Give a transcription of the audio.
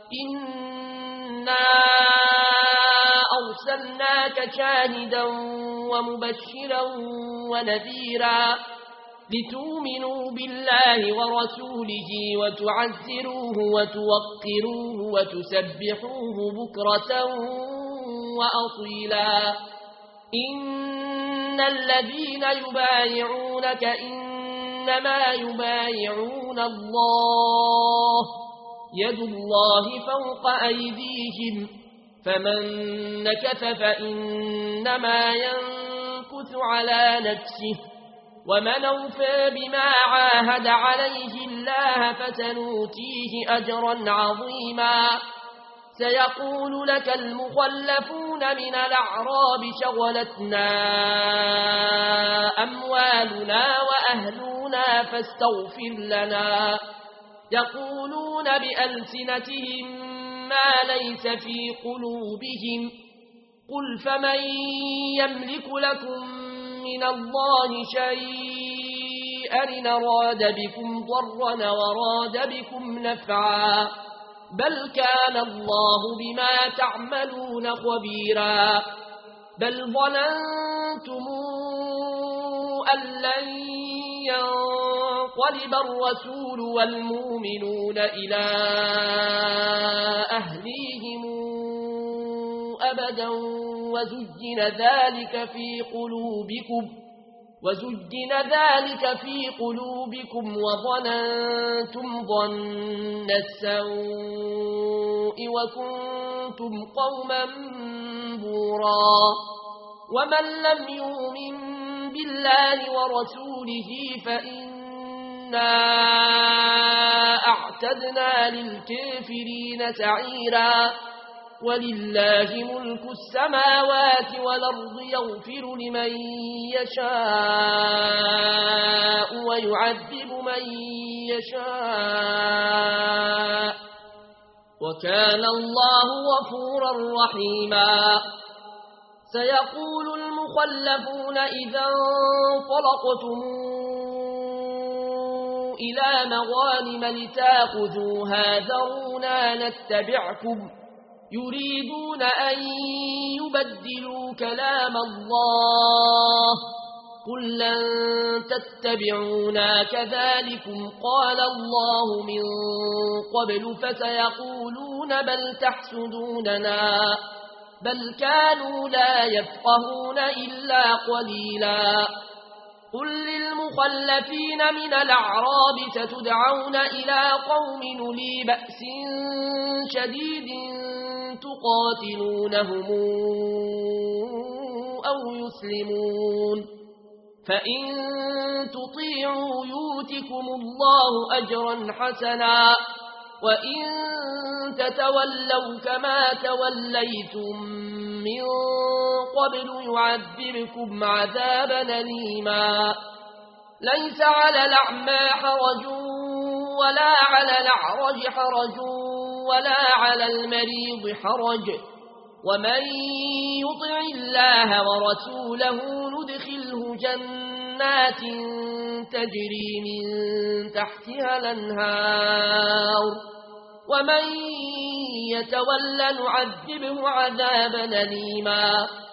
إنا أرسلناك شاهدا ومبشرا ونذيرا لتؤمنوا بالله ورسوله وتعزروه وتوقروه وتسبحوه بكرة وأصيلا إن الذين يبايعونك إنما يبايعون الله يد الله فوق أيديهم فمن نكث فإنما ينكث على نفسه ومن أوفى بما عاهد عليه الله فسنؤتيه أجرا عظيما سيقول لك المخلفون من الأعراب شغلتنا أموالنا وأهلنا فاستغفر لنا يقولون بألسنتهم ما ليس في قلوبهم قل فمن يملك لكم من الله شيئا إن أراد بكم ضرا وراد بكم نفعا بل كان الله بما تعملون خبيرا بل ظننتم أن لن ينقلب الرسول والمؤمنون إلى أهليهم أبدا وزجن ذلك في قلوبكم وظننتم ظن السوء وكنتم قوما بورا ومن لم يؤمن بالله ورسوله فإنا أعتدنا للكافرين سعيرا ولله ملك السماوات والأرض يغفر لمن يشاء ويعذب من يشاء وكان الله غفورا رحيما سيقول المخلفون إذا انطلقتم إلى مغانم لتاخذوها ذرونا نتبعكم يريدون أن يبدلوا كلام الله قل لن تتبعونا كذلكم قال الله من قبل فسيقولون بل تحسدوننا بل كانوا لا يفقهون إلا قليلا قل للمخلفين من الأعراب ستدعون إلى قوم أولي بأس شديد تقاتلونهم أو يسلمون فإن تطيعوا يؤتكم الله أجرا حسنا وإن تتولوا كما توليتم من قبل يعذبكم عذابا أليما ليس على الأعمى حرج ولا على الأعرج حرج ولا على المريض حرج ومن يطع الله ورسوله ندخله جنات تجري من تحتها الأنهار ومن يتول نعذبه عذابا أليما